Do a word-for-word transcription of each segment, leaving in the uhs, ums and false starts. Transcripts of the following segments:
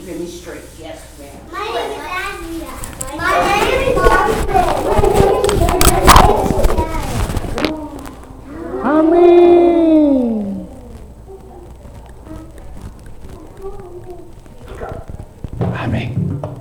Keeping me straight. Yes, ma'am. My name is Andrea. My name is Bobby. Amen. Amen.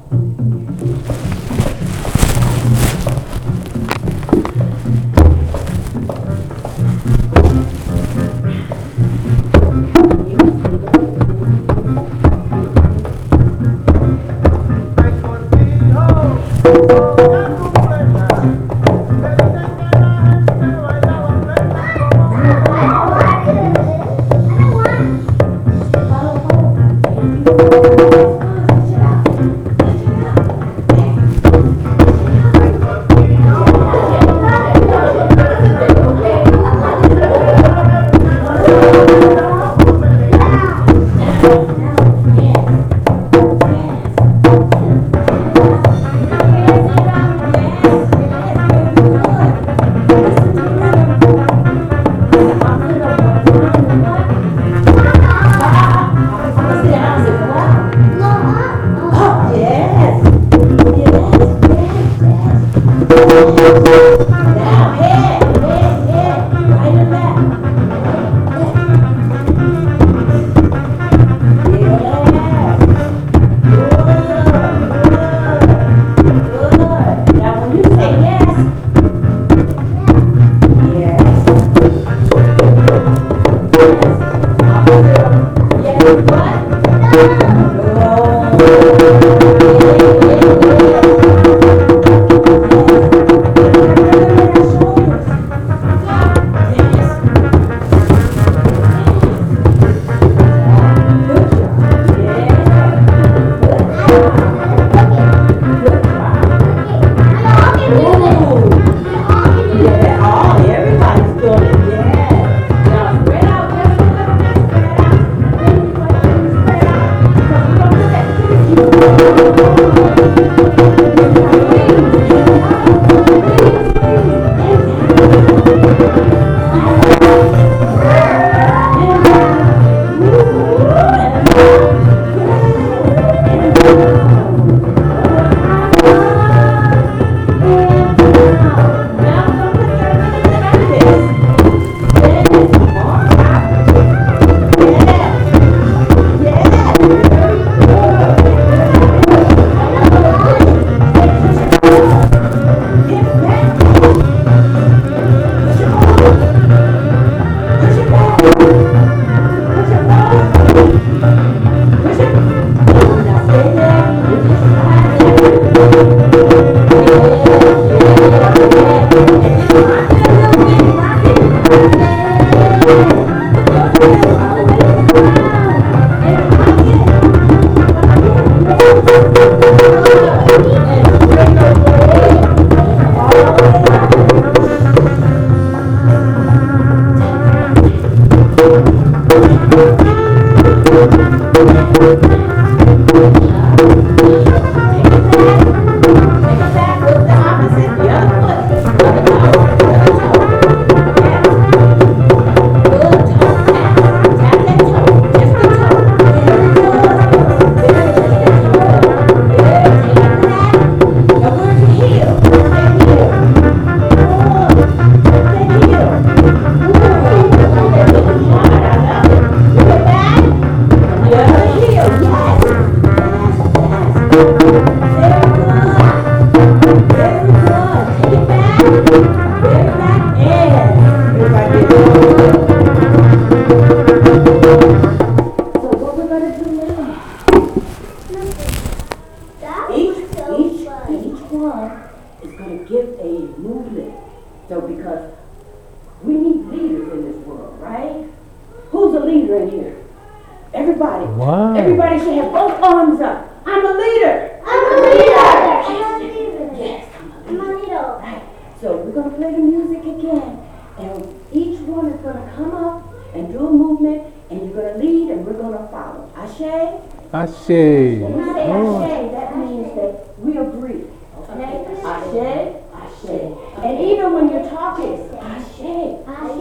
Ashe. When we say Ashe, that means that we agree. Okay? Ashe, Ashe. And even when you're talking, Ashe. Ashe.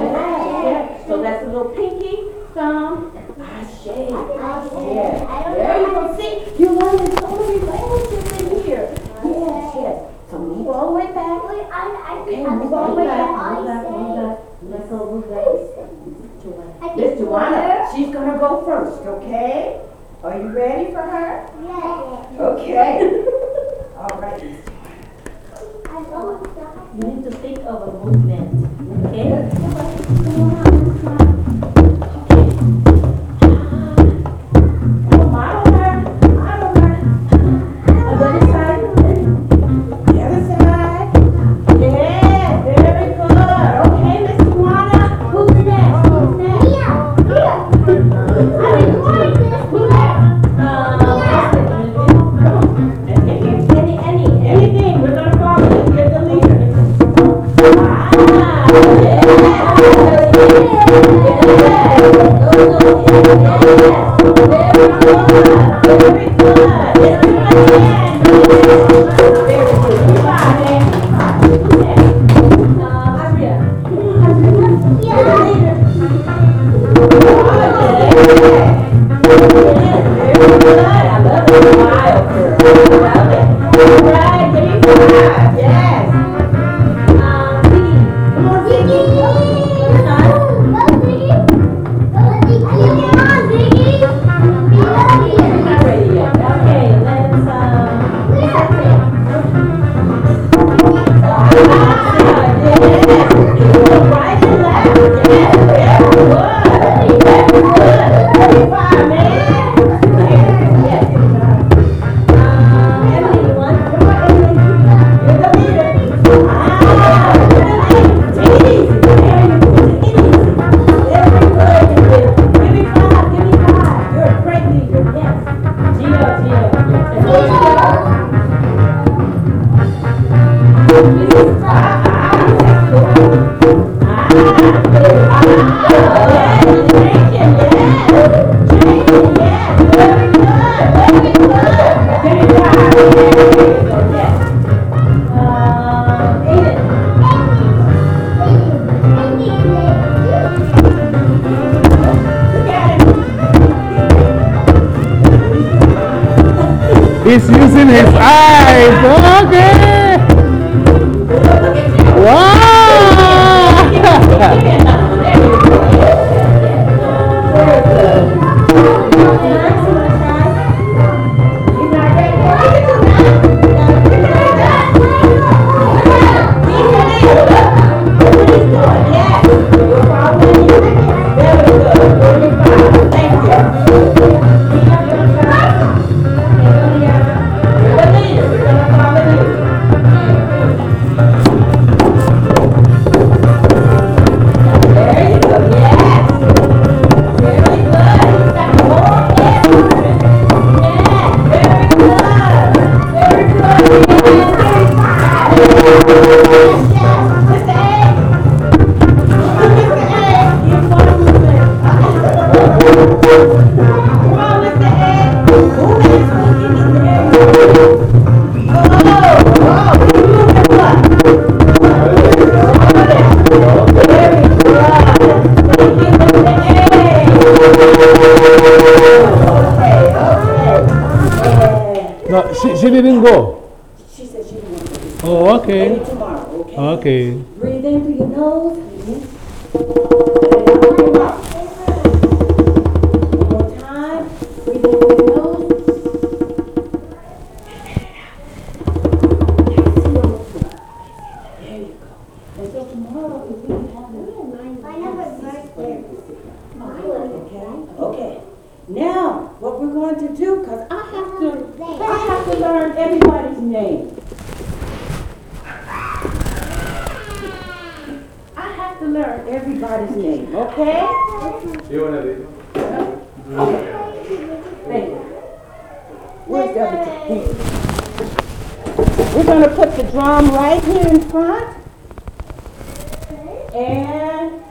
Yeah. So that's a little pinky, thumb, Ashe. Ashe. Yeah. There you go. See, ready for her? Yes. Okay. All right. You need to think of a movement. Okay? Come on, model her. Model her. Other side. The other side. Yeah, very good. Okay, Miss Tawana. Who's next? Who's next? Mia. Mia. I've been doing this. Any, any, anything. We're gonna follow you. You're the leader. Ah, yeah. Very good. Very good. Very good. You got it. Who's next? Uh, Aria. You're the leader. Very good. I love the smile, girl. I love it. All right, give me five. Yes. Uh, Vicky. Come on, Vicky. Not ready yet. Okay, let's, uh, Ah, yes. You go right and left. Yes, very good. Very good. Give me five, man. Yes. uh, Emily, you want? Come on, Emily. You're the leader. Ah, you're the leader. Take it easy. There you go. Take it easy. Very good. Give me five. Give me five. You're a great leader. Yes. Gio, Gio. Uh, Aiden. He's using his eyes. Okay. Wow. No, she, she didn't go. She said she didn't want to do Oh, okay. Maybe tomorrow, okay? Okay. Breathe in through your nose. One more time. Breathe in through your nose. There you go. And so tomorrow, if we can have Okay, okay. Now, what we're going to do, because I have to, I have to learn everybody's name. I have to learn everybody's name, okay? You want to leave? Thank you. Where's the other two? We're going to put the drum right here in front. And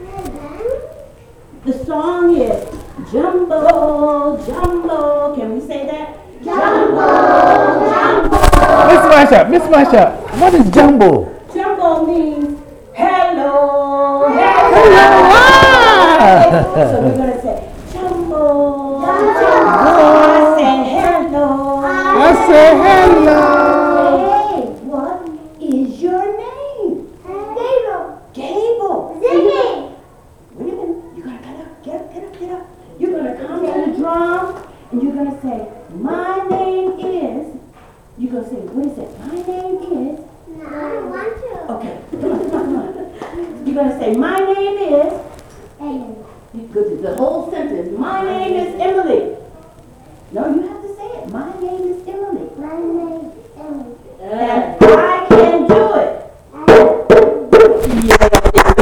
the song is Jumbo, Jumbo. Can we say that? Jumbo, Jumbo. Miss Masha, Miss Masha, what is jumbo? Jumbo means hello, hello. Hello. So we're going to say Jumbo, Jumbo. I say hello. I say hello. Hey, what is your name? Gabriel. Gable. Ziggy. Wait a minute. You're going to get up, get up, get up, get up. You're going to come to the drum and you're going to say, say, my name is, you gonna say, what is it? My name is, No, I don't want to. okay, come on, come on, come on. You're gonna say, my name is, Ellen. you go to the whole sentence, my name is Emily. No, you have to say it, my name is Emily. My name is Ellen. And I can do it. Yeah,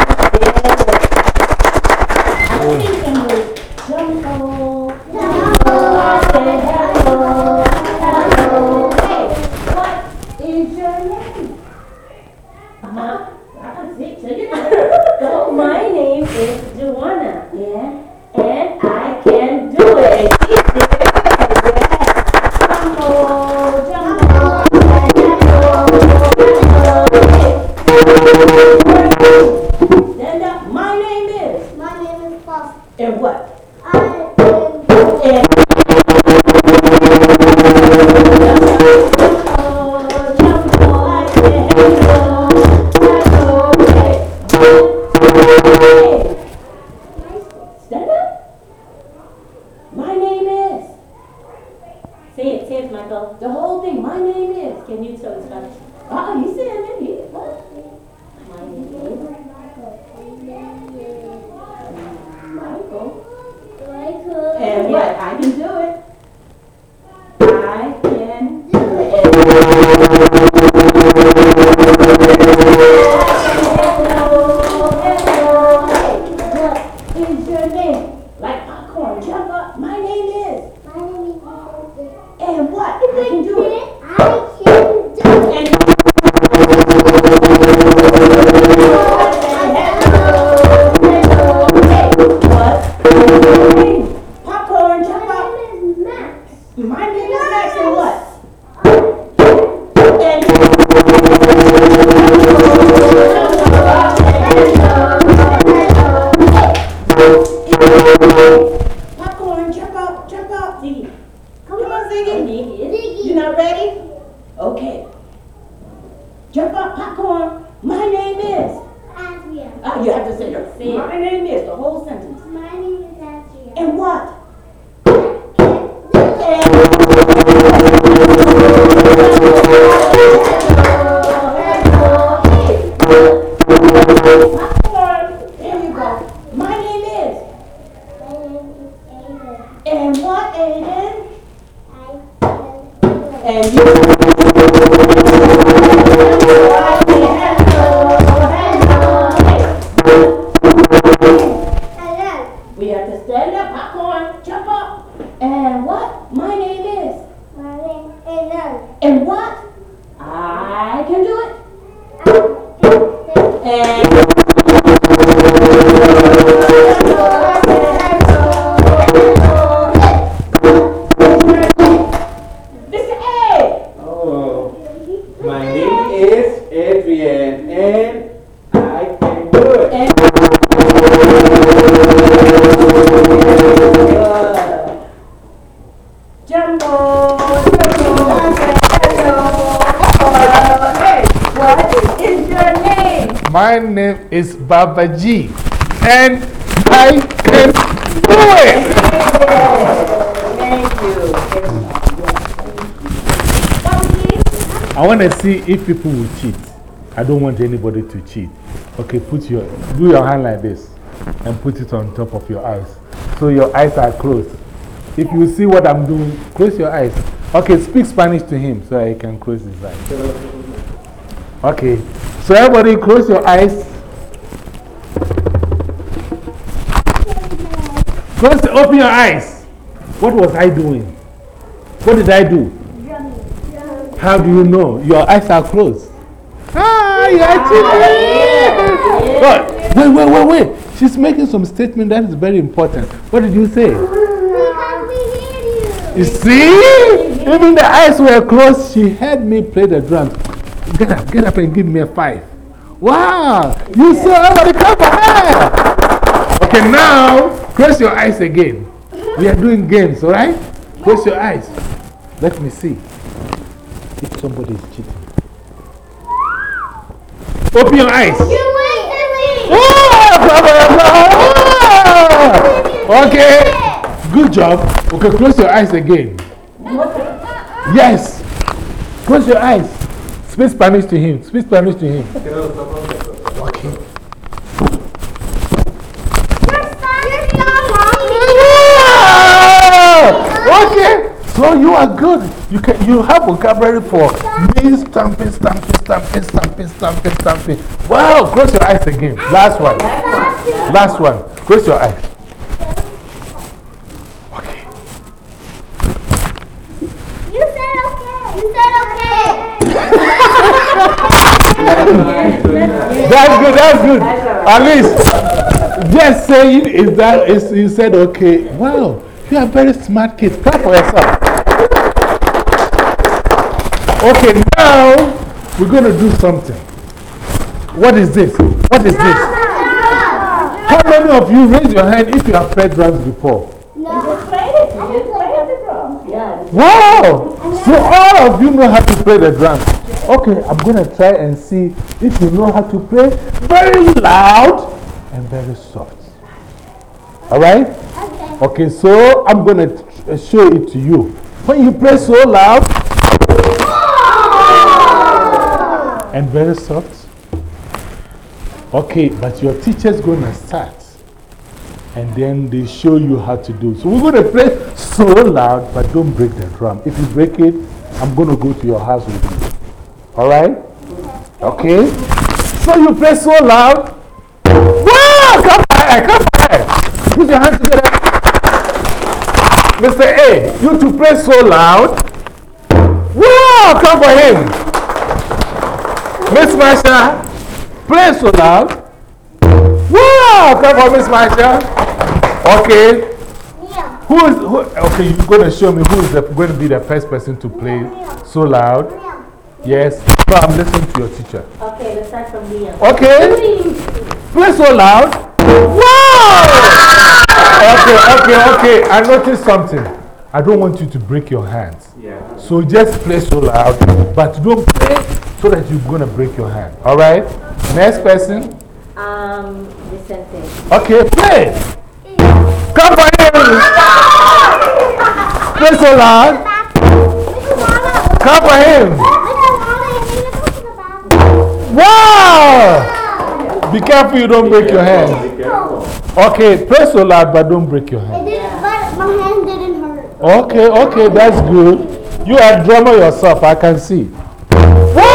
I think Emily, jumbo, jumbo, I said hello, hello. Hey, what is your name? Uh-huh. I can see, so you know. So my name is Joanna. Yeah. And I can do it. Jumbo, jumbo. Stand up. My name is. My name is Foster. And what? I am Ellen. And jumbo, jumbo, I said hello, hello. Hey. Stand up. My name is. Say it, say it, Michael. The whole thing. My name is. Can you tell us Spanish? Ah, he said it. He, what? My name is Michael. Michael. And what? I can do it. I can do it. Hello, hello. Hey, what is your name? Like popcorn. Jump up. My name is. My name is Foster. And what? I can do it. I can do it. And popcorn, jump My up. name is Max. My name is Max and what? And popcorn, jump up, jump up. Ziggy. Come on, Ziggy. Ziggy is. Ziggy. You not ready? Okay. Jump up, popcorn. My name is. Adria. Ah, you have to say your Say it. My name is the whole sentence. My name is Adria. And what? Popcorn. There you go. My name is. My name is Aiden. And what, Aiden? I can do it. And you. Hello. We have to stand up, popcorn, jump up. And what? My name is. My name is Aiden. And what? I can do it. I can do it. And Mister A. Oh, my name is Adrian, and I can do it. And Jumbo, Jumbo, hello. Hey, what is your name? My name is Baba G, and I can do it. Thank you. I want to see if people will cheat. I don't want anybody to cheat. Okay, put your, do your hand like this and put it on top of your eyes. So your eyes are closed. If you see what I'm doing, close your eyes. Okay, speak Spanish to him so he can close his eyes. Okay, so everybody close your eyes. Close, open your eyes. What was I doing? What did I do? How do you know? Your eyes are closed. Ah, you are cheating. But wait, wait, wait, wait. She's making some statement that is very important. What did you say? Because we hear you. You see? Even the eyes were closed. She heard me play the drums. Get up, get up and give me a five. Wow. You saw everybody clap for her. Okay, now close your eyes again. We are doing games, all right? Close your eyes. Let me see if somebody is cheating. Open your eyes. You wait for me. Oh, okay, good job. Okay, close your eyes again. Yes. Close your eyes. Speak Spanish to him. Speak Spanish to him. Okay. Okay. So you are good. You can you have vocabulary for me stamping, stamping, stamping, stamping, stamping, stamping. Wow, close your eyes again. Last one. Last one. Close your eyes. Okay. You said okay. You said okay. That's good, that's good. At least just saying is that is you said okay. Wow, you are very smart kids. Clap for yourself. Okay, now we're going to do something. What is this? What is this? How many of you raise your hand if you have played drums before? Wow! So all of you know how to play the drums. Okay, I'm going to try and see if you know how to play very loud and very soft. Alright? Okay, so I'm going to show it to you. When you play so loud and very soft. Okay, but your teacher's going to start. And then they show you how to do. So we're going to play so loud, but don't break the drum. If you break it, I'm going to go to your house with you. Alright? Okay? So you play so loud. Wow! Come on, come on! Put your hands together. Mister A, you to play so loud. Wow! Come for him. Miss Marsha, play so loud. Wow! Come for Miss Marsha. Okay. Who is, who, okay, you're going to show me who is the, going to be the first person to play so loud. Yes. No, I'm listening to your teacher. Okay, let's start from Liam. Okay. Play so loud. Wow! Okay, okay, okay. I noticed something. I don't want you to break your hands. Yeah. So just play so loud, but don't play so that you're going to break your hand. Alright? Next person. Um, Vicente. Okay, play. Come for him. Play so loud. Come for him. Wow! Be careful you don't break your hand. Be careful. Okay, play so loud, but don't break your hand. It didn't, but my hand didn't hurt. Okay, okay, that's good. You are a drummer yourself, I can see. Wow!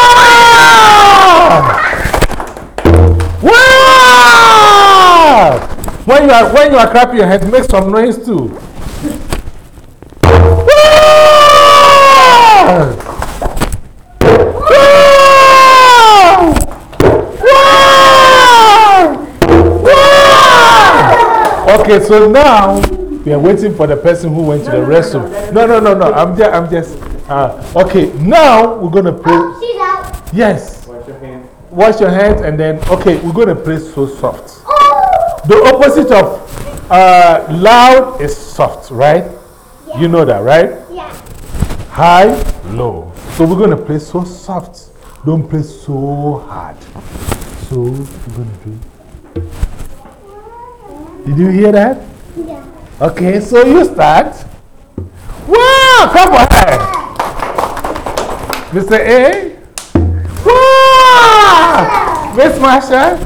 Wow! When you are, when you are clapping your hands, make some noise too. Wow! Wow! Okay, so now we are waiting for the person who went to the restroom. No, no, no, no. I'm just, I'm just. Uh, okay, now we're going to play. Oh, she's out. Yes. Wash your hands. Wash your hands and then, okay, we're going to play so soft. Oh! The opposite of uh, loud is soft, right? Yeah. You know that, right? Yeah. High, low. So we're going to play so soft. Don't play so hard. So we're going to do. Did you hear that? Yeah. Okay, so you start. Wow, come on. Mister A. Wow! Miss Marsha.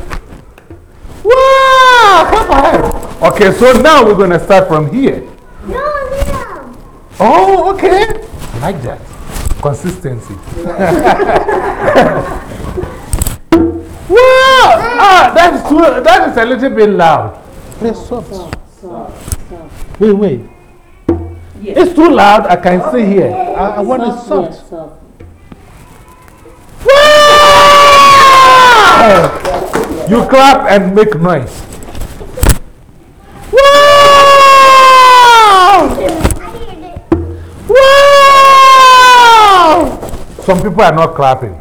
Wow, come on. Okay, so now we're going to start from here. No, no. Oh, okay. I like that. Consistency. Wow! Ah, that's too, that is a little bit loud. Play soft. Soft, soft, soft. Wait, wait. Yes. It's too loud. I can see here. I, I want it Soft, soft. yeah, soft. Wow! You clap and make noise. Wow! Wow! Some people are not clapping.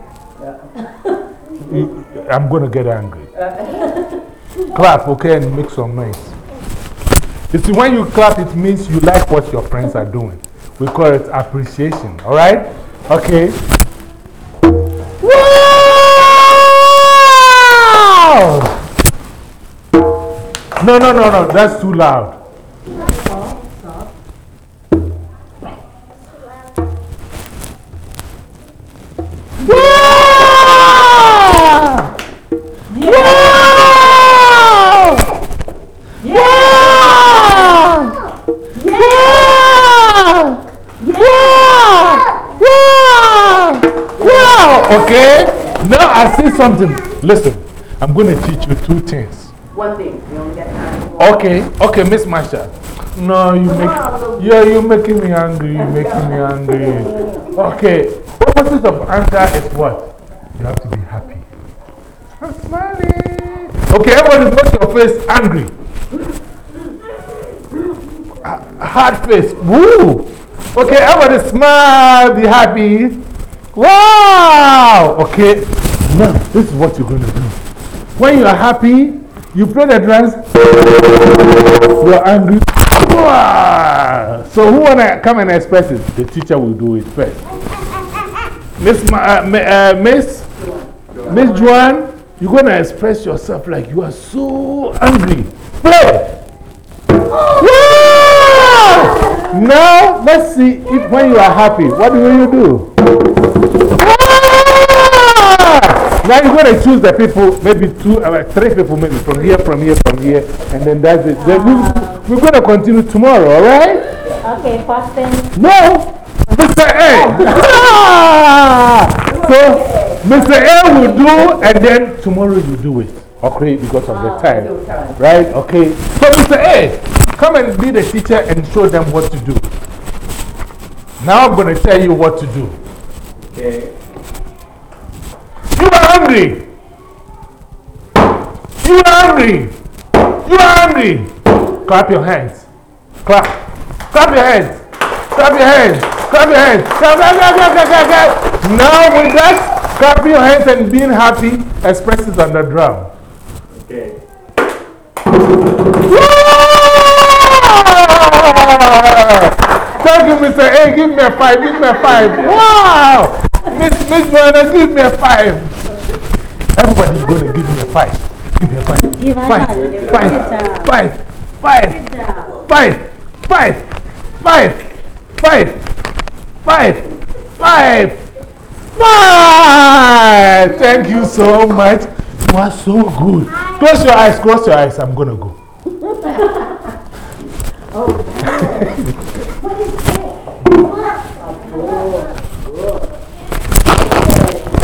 You- I'm going to get angry. Clap, okay, and make some noise. You see, when you clap, it means you like what your friends are doing. We call it appreciation, all right? Okay. Wow! No, no, no, no, that's too loud. Okay? Now I see something. Listen, I'm going to teach you two things. One thing, we only got time. Okay, okay, Miss Marsha. No, you make, yeah, you're making me angry. You're making me angry. Okay, opposite of anger is what? You have to be happy. I'm smiling. Okay, everybody make your face angry. Hard face. Woo! Okay, everybody smile, be happy. Wow! Okay, now this is what you're going to do. When you are happy, you play the drums, you're angry. Wow! So, who wanna come and express it? The teacher will do it first. Miss Ma uh, uh, Miss Miss Joanne, you're gonna express yourself like you are so angry. Play! Now, let's see if when you are happy, what will you do? Now you're going to choose the people, maybe two, uh, three people, maybe from here, from here, from here, and then that's it. Then we, we're going to continue tomorrow, all right? Okay, Boston. No! Mister A! So, Mister A will do, and then tomorrow you do it. Okay, because of the time. Right? Okay. So, Mister A, come and be the teacher and show them what to do. Now I'm going to tell you what to do. Okay. You are hungry. You are hungry. You are hungry. Clap your hands. Clap. Clap your hands. Clap your hands. Clap your hands. Clap, clap, clap, clap, clap, clap, clap. Now with that, clap your hands and being happy, express it on the drum. Okay. Thank you, Mister A. Give me a five. Give me a five. Wow. Miss Miss Joanna, give me a five. Everybody's going to give me a five. Give me a five. Give a Five. five. Five. Five. Five. Five. Five. Five. Five. Five. Five. Thank you so much. You are so good. Close your eyes. Close your eyes. I'm going to go.